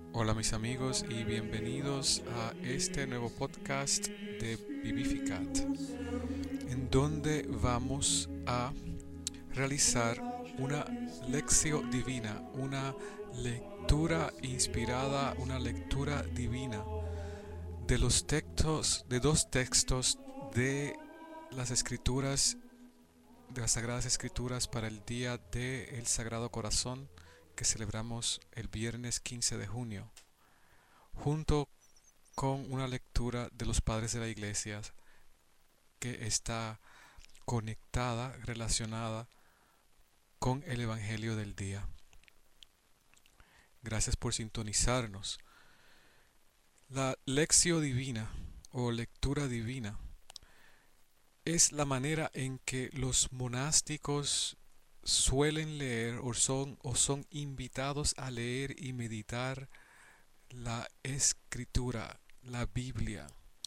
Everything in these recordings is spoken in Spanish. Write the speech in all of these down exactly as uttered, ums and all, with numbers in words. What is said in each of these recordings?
Hola mis amigos y bienvenidos a este nuevo podcast de Vivificat, en donde vamos a realizar una lección divina, una lectura inspirada, una lectura divina de los textos, de dos textos de las escrituras, de las Sagradas Escrituras para el Día del Sagrado Corazón que celebramos el viernes quince de junio, junto con una lectura de los padres de la iglesia que está conectada, relacionada con el Evangelio del día. Gracias por sintonizarnos. La lección divina o lectura divina es la manera en que los monásticos suelen leer o son, o son invitados a leer y meditar la escritura, la Biblia.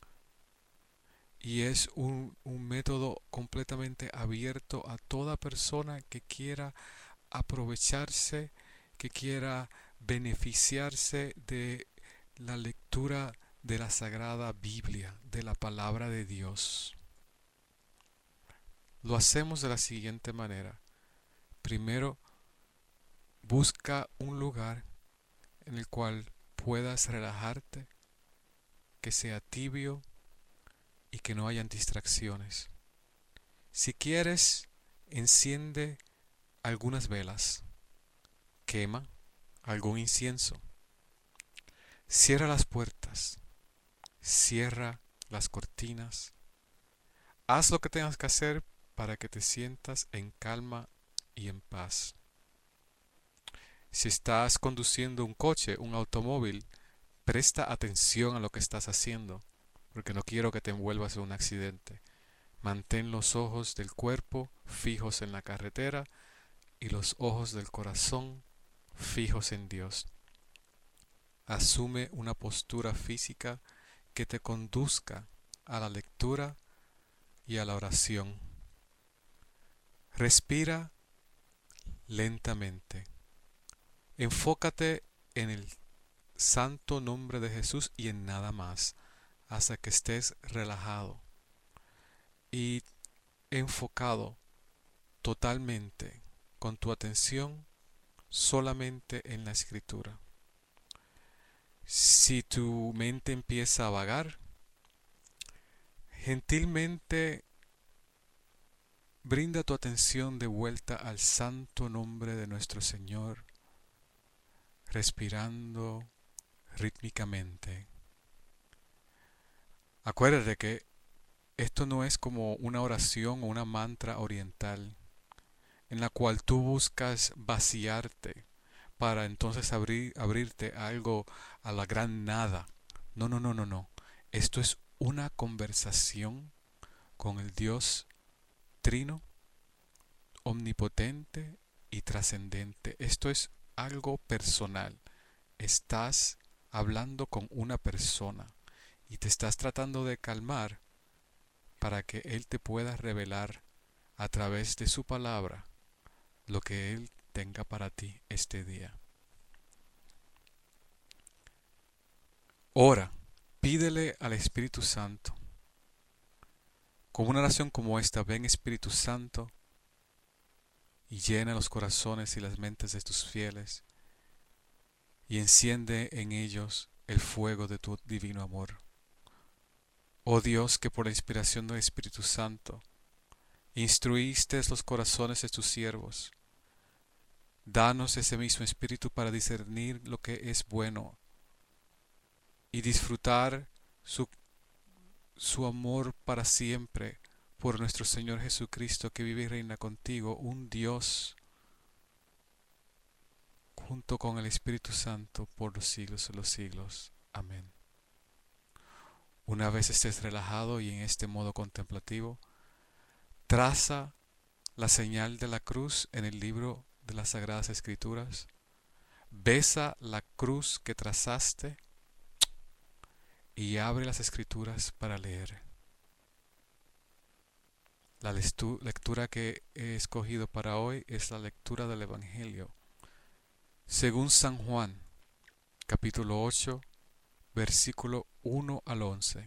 Y es un, un método completamente abierto a toda persona que quiera aprovecharse, que quiera beneficiarse de la lectura de la Sagrada Biblia, de la palabra de Dios. Lo hacemos de la siguiente manera. Primero, busca un lugar en el cual puedas relajarte, que sea tibio y que no hayan distracciones. Si quieres, enciende algunas velas, quema algún incienso, cierra las puertas, cierra las cortinas, haz lo que tengas que hacer para que te sientas en calma y en paz. Si estás conduciendo un coche, un automóvil, presta atención a lo que estás haciendo, porque no quiero que te envuelvas en un accidente. Mantén los ojos del cuerpo fijos en la carretera y los ojos del corazón fijos en Dios. Asume una postura física que te conduzca a la lectura y a la oración. Respira lentamente. Enfócate en el santo nombre de Jesús y en nada más, hasta que estés relajado y enfocado totalmente con tu atención solamente en la escritura. Si tu mente empieza a vagar, gentilmente brinda tu atención de vuelta al santo nombre de nuestro Señor, respirando rítmicamente. Acuérdate que esto no es como una oración o una mantra oriental en la cual tú buscas vaciarte para entonces abrir, abrirte a algo, a la gran nada. No, no, no, no, no. Esto es una conversación con el Dios Trino, omnipotente y trascendente. Esto es algo personal. Estás hablando con una persona y te estás tratando de calmar para que Él te pueda revelar a través de su palabra lo que Él tenga para ti este día. Ora, pídele al Espíritu Santo. Con una oración como esta, ven Espíritu Santo y llena los corazones y las mentes de tus fieles y enciende en ellos el fuego de tu divino amor. Oh Dios, que por la inspiración del Espíritu Santo instruiste los corazones de tus siervos, danos ese mismo Espíritu para discernir lo que es bueno y disfrutar su, su amor para siempre por nuestro Señor Jesucristo, que vive y reina contigo, un Dios junto con el Espíritu Santo por los siglos de los siglos. Amén. Una vez estés relajado y en este modo contemplativo, traza la señal de la cruz en el libro de las Sagradas Escrituras, besa la cruz que trazaste y abre las Escrituras para leer. La lectura que he escogido para hoy es la lectura del Evangelio según San Juan, capítulo ocho, versículo uno al once.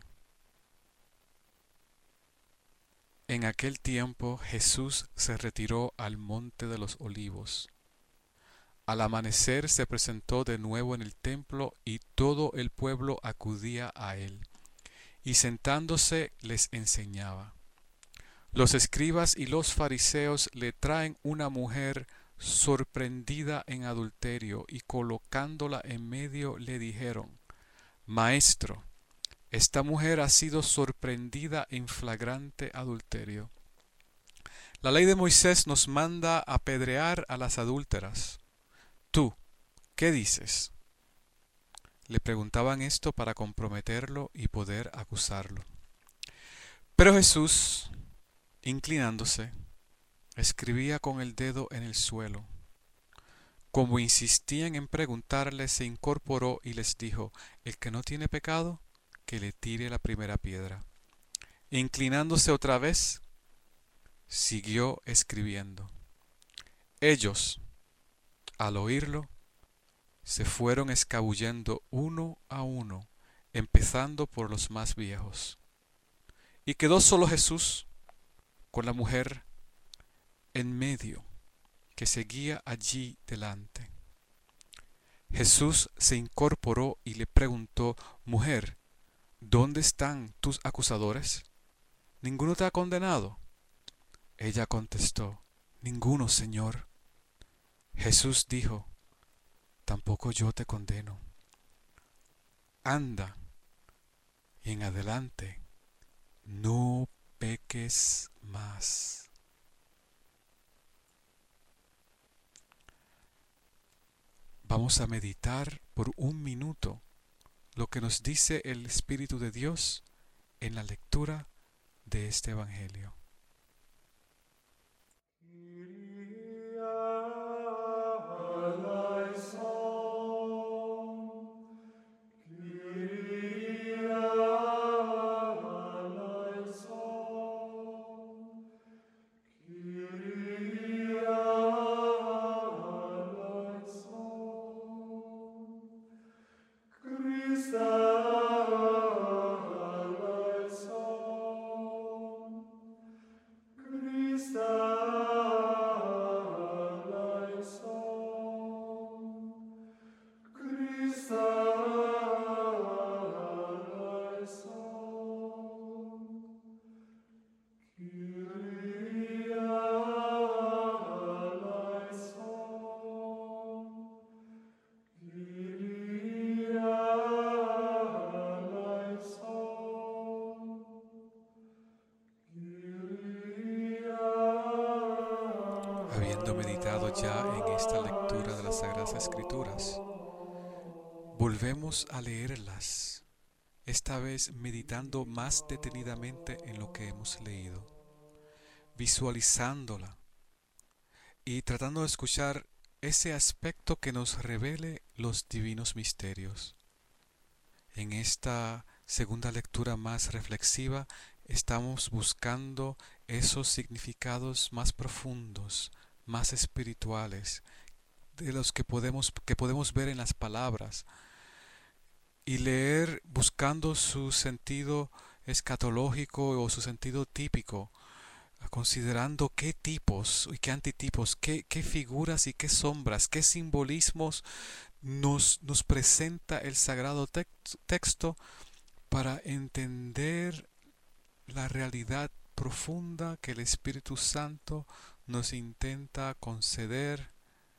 En aquel tiempo Jesús se retiró al monte de los olivos. Al amanecer se presentó de nuevo en el templo y todo el pueblo acudía a él, y sentándose les enseñaba. Los escribas y los fariseos le traen una mujer sorprendida en adulterio y colocándola en medio le dijeron: Maestro, esta mujer ha sido sorprendida en flagrante adulterio. La ley de Moisés nos manda apedrear a las adúlteras. ¿Tú qué dices? Le preguntaban esto para comprometerlo y poder acusarlo. Pero Jesús, inclinándose, escribía con el dedo en el suelo. Como insistían en preguntarle, se incorporó y les dijo: El que no tiene pecado, que le tire la primera piedra. Inclinándose otra vez, siguió escribiendo. Ellos, al oírlo, se fueron escabullendo uno a uno, empezando por los más viejos. Y quedó solo Jesús con la mujer en medio, que seguía allí delante. Jesús se incorporó y le preguntó: Mujer, ¿dónde están tus acusadores? ¿Ninguno te ha condenado? Ella contestó: Ninguno, Señor. Jesús dijo: Tampoco yo te condeno. Anda, y en adelante no peques más. Vamos a meditar por un minuto lo que nos dice el Espíritu de Dios en la lectura de este Evangelio. Habiendo meditado ya en esta lectura de las Sagradas Escrituras, volvemos a leerlas, esta vez meditando más detenidamente en lo que hemos leído, visualizándola y tratando de escuchar ese aspecto que nos revele los divinos misterios. En esta segunda lectura más reflexiva estamos buscando esos significados más profundos, más espirituales, de los que podemos, que podemos ver en las palabras, y leer buscando su sentido escatológico o su sentido típico, considerando qué tipos y qué antitipos, qué, qué figuras y qué sombras, qué simbolismos nos, nos presenta el sagrado texto para entender la realidad profunda que el Espíritu Santo nos intenta conceder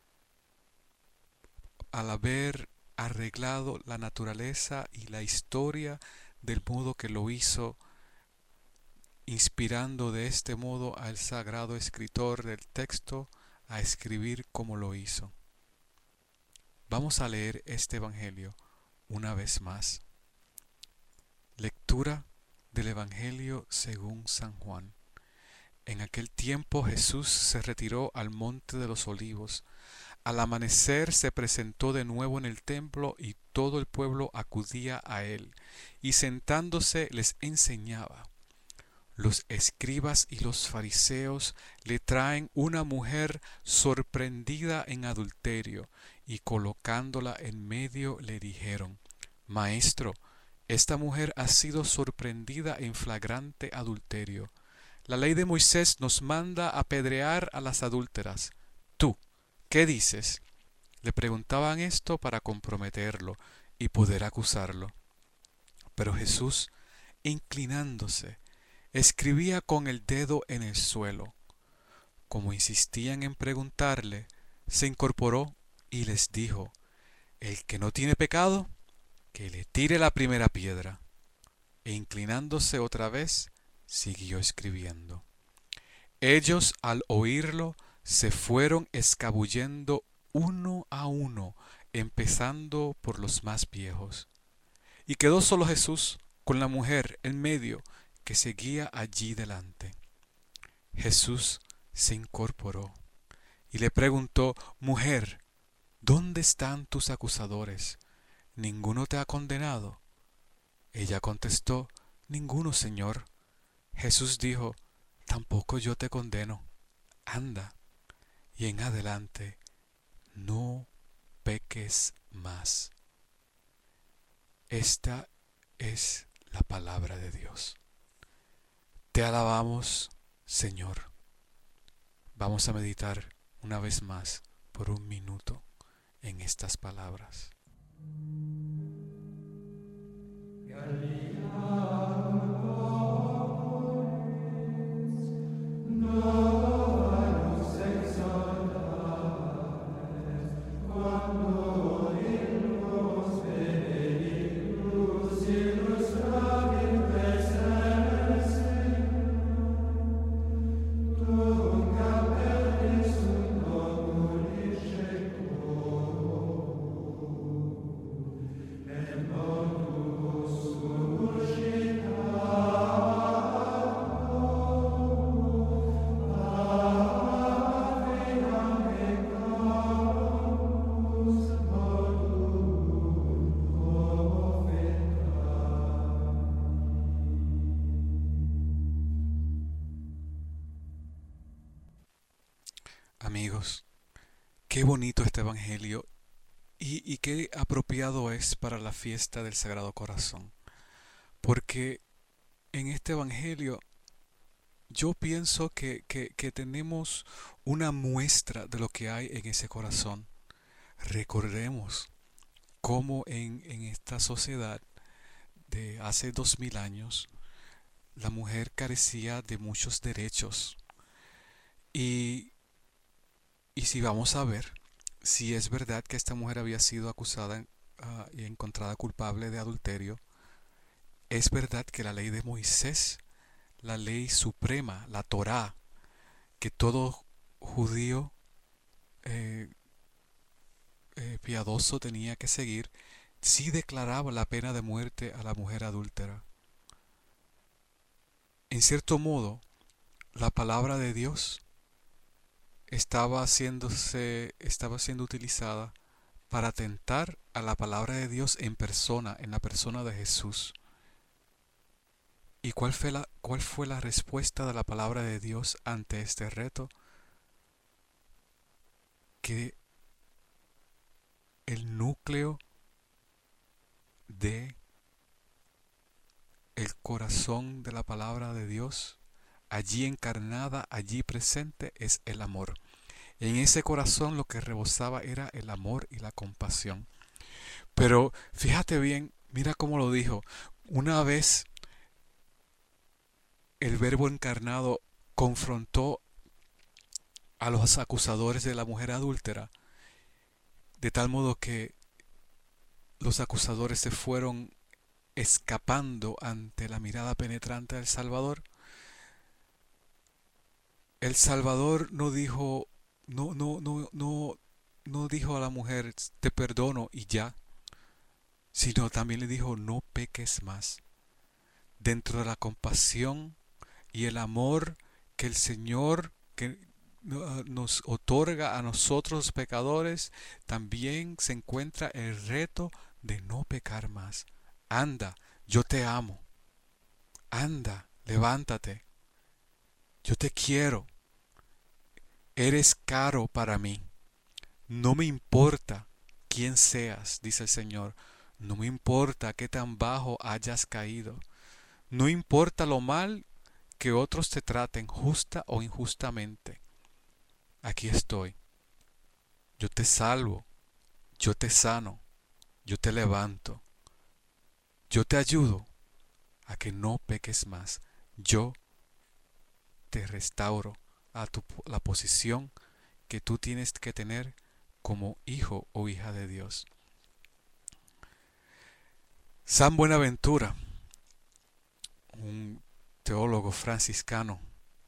al haber arreglado la naturaleza y la historia del modo que lo hizo, inspirando de este modo al sagrado escritor del texto a escribir como lo hizo. Vamos a leer este Evangelio una vez más. Lectura del Evangelio según San Juan. En aquel tiempo Jesús se retiró al monte de los olivos. Al amanecer se presentó de nuevo en el templo y todo el pueblo acudía a él, y sentándose les enseñaba. los escribas y los fariseos le traen una mujer sorprendida en adulterio, y colocándola en medio le dijeron: Maestro, esta mujer ha sido sorprendida en flagrante adulterio. La ley de Moisés nos manda apedrear a las adúlteras. ¿Tú qué dices? Le preguntaban esto para comprometerlo y poder acusarlo. Pero Jesús, inclinándose, escribía con el dedo en el suelo. Como insistían en preguntarle, se incorporó y les dijo: El que no tiene pecado, que le tire la primera piedra. E inclinándose otra vez, siguió escribiendo. Ellos, al oírlo, se fueron escabullendo uno a uno, empezando por los más viejos. Y quedó solo Jesús con la mujer en medio, que seguía allí delante. Jesús se incorporó y le preguntó: Mujer, ¿dónde están tus acusadores? ¿Ninguno te ha condenado? Ella contestó: Ninguno, Señor. Jesús dijo: Tampoco yo te condeno. Anda, y en adelante no peques más. Esta es la palabra de Dios. Te alabamos, Señor. Vamos a meditar una vez más por un minuto en estas palabras. Amigos, qué bonito este Evangelio y, y qué apropiado es para la fiesta del Sagrado Corazón. Porque en este Evangelio yo pienso que, que, que tenemos una muestra de lo que hay en ese corazón. Recordemos cómo en, en esta sociedad de hace dos mil años la mujer carecía de muchos derechos. Y Y si vamos a ver, si es verdad que esta mujer había sido acusada uh, y encontrada culpable de adulterio, es verdad que la ley de Moisés, la ley suprema, la Torá, que todo judío eh, eh, piadoso tenía que seguir, sí declaraba la pena de muerte a la mujer adúltera. En cierto modo, la palabra de Dios estaba haciéndose, estaba siendo utilizada para atentar a la palabra de Dios en persona, en la persona de Jesús. ¿Y cuál fue la, cuál fue la respuesta de la palabra de Dios ante este reto? Que el núcleo de el corazón de la palabra de Dios, allí encarnada, allí presente, es el amor. En ese corazón lo que rebosaba era el amor y la compasión. Pero fíjate bien, mira cómo lo dijo. Una vez el Verbo encarnado confrontó a los acusadores de la mujer adúltera, de tal modo que los acusadores se fueron escapando ante la mirada penetrante del Salvador. El Salvador no dijo, no, no, no, no, no dijo a la mujer: te perdono y ya, sino también le dijo: no peques más. Dentro de la compasión y el amor que el Señor que nos otorga a nosotros pecadores, también se encuentra el reto de no pecar más. Anda, yo te amo. Anda, levántate. Yo te quiero. Eres caro para mí. No me importa quién seas, dice el Señor. No me importa qué tan bajo hayas caído. No importa lo mal que otros te traten, justa o injustamente. Aquí estoy. Yo te salvo. Yo te sano. Yo te levanto. Yo te ayudo a que no peques más. Yo te restauro a tu, la posición que tú tienes que tener como hijo o hija de Dios. San Buenaventura, un teólogo franciscano,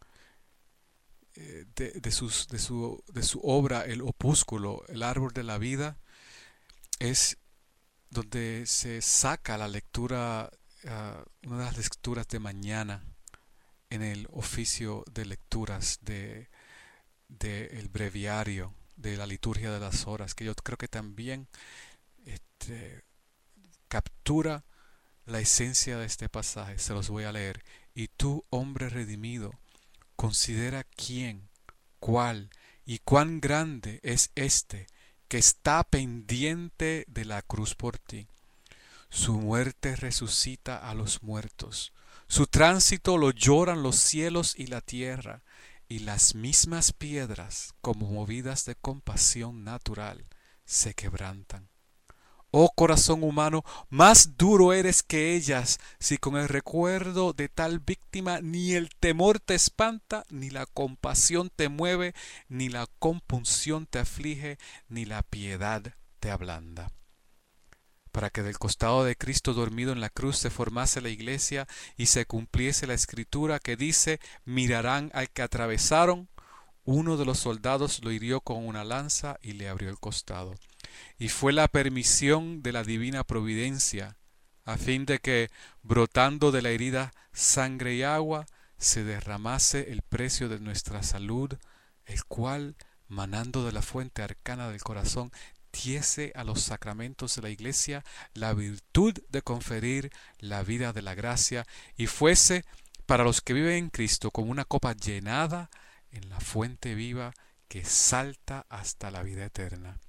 eh, de, de, sus, de, su, de su obra El Opúsculo, el árbol de la vida, es donde se saca la lectura, uh, una de las lecturas de mañana en el oficio de lecturas de, de el breviario de la liturgia de las horas, que yo creo que también este, captura la esencia de este pasaje. Se los voy a leer. Y tú, hombre redimido, considera quién, cuál y cuán grande es este que está pendiente de la cruz por ti. Su muerte resucita a los muertos. Su tránsito lo lloran los cielos y la tierra, y las mismas piedras, como movidas de compasión natural, se quebrantan. Oh corazón humano, más duro eres que ellas, si con el recuerdo de tal víctima ni el temor te espanta, ni la compasión te mueve, ni la compunción te aflige, ni la piedad te ablanda. Para que del costado de Cristo dormido en la cruz se formase la iglesia y se cumpliese la escritura que dice: mirarán al que atravesaron. Uno de los soldados lo hirió con una lanza y le abrió el costado. Y fue la permisión de la divina providencia, a fin de que, brotando de la herida sangre y agua, se derramase el precio de nuestra salud, el cual, manando de la fuente arcana del corazón, diese a los sacramentos de la iglesia la virtud de conferir la vida de la gracia, y fuese para los que viven en Cristo como una copa llenada en la fuente viva que salta hasta la vida eterna.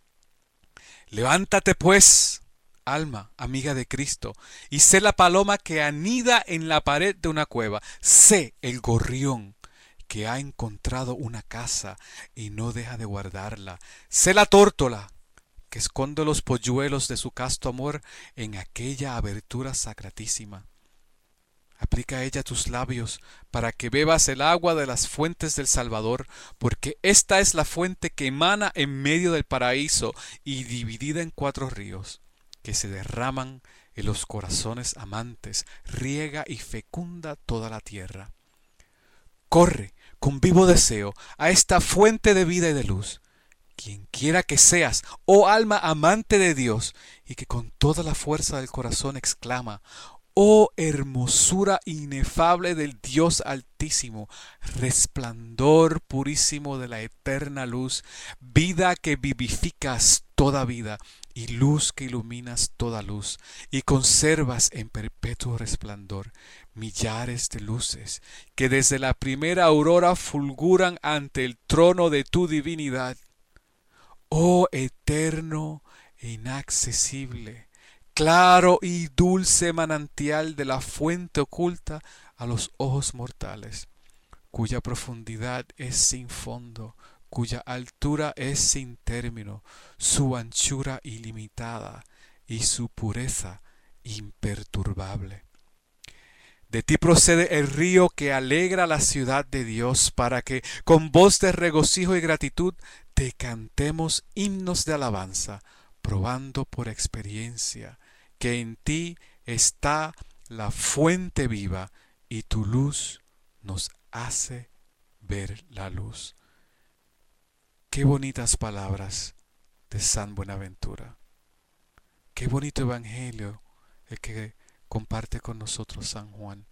Levántate pues, alma amiga de Cristo, y sé la paloma que anida en la pared de una cueva. Sé el gorrión que ha encontrado una casa y no deja de guardarla. Sé la tórtola que esconde los polluelos de su casto amor en aquella abertura sacratísima. Aplica a ella tus labios para que bebas el agua de las fuentes del Salvador, porque esta es la fuente que emana en medio del paraíso y dividida en cuatro ríos, que se derraman en los corazones amantes, riega y fecunda toda la tierra. Corre con vivo deseo a esta fuente de vida y de luz. Quien quiera que seas, oh alma amante de Dios, y que con toda la fuerza del corazón exclama: oh hermosura inefable del Dios Altísimo, resplandor purísimo de la eterna luz, vida que vivificas toda vida, y luz que iluminas toda luz, y conservas en perpetuo resplandor millares de luces, que desde la primera aurora fulguran ante el trono de tu divinidad. Oh eterno e inaccesible, claro y dulce manantial de la fuente oculta a los ojos mortales, cuya profundidad es sin fondo, cuya altura es sin término, su anchura ilimitada y su pureza imperturbable. De ti procede el río que alegra la ciudad de Dios, para que con voz de regocijo y gratitud te cantemos himnos de alabanza, probando por experiencia que en ti está la fuente viva y tu luz nos hace ver la luz. Qué bonitas palabras de San Buenaventura. Qué bonito evangelio el que comparte con nosotros San Juan.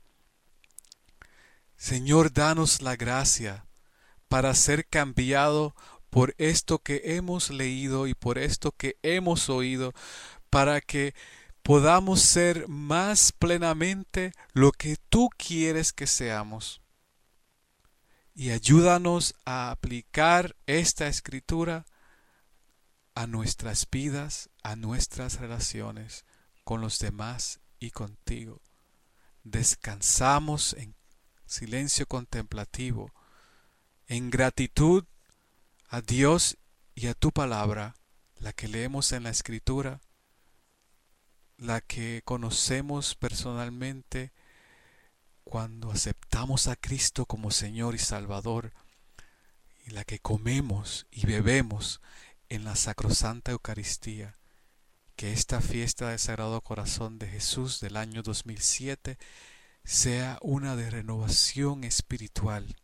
Señor, danos la gracia para ser cambiado por esto que hemos leído y por esto que hemos oído, para que podamos ser más plenamente lo que tú quieres que seamos. y ayúdanos a aplicar esta escritura a nuestras vidas, a nuestras relaciones con los demás y contigo. Descansamos en silencio contemplativo, en gratitud a Dios y a tu palabra, la que leemos en la escritura, la que conocemos personalmente cuando aceptamos a Cristo como Señor y Salvador, y la que comemos y bebemos en la sacrosanta Eucaristía. Que esta fiesta del Sagrado Corazón de Jesús del año dos mil siete sea una de renovación espiritual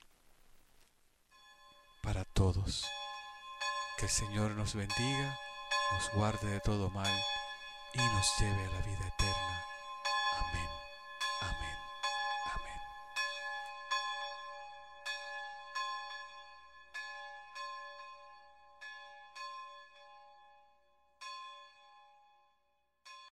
para todos. Que el Señor nos bendiga, nos guarde de todo mal y nos lleve a la vida eterna. Amén.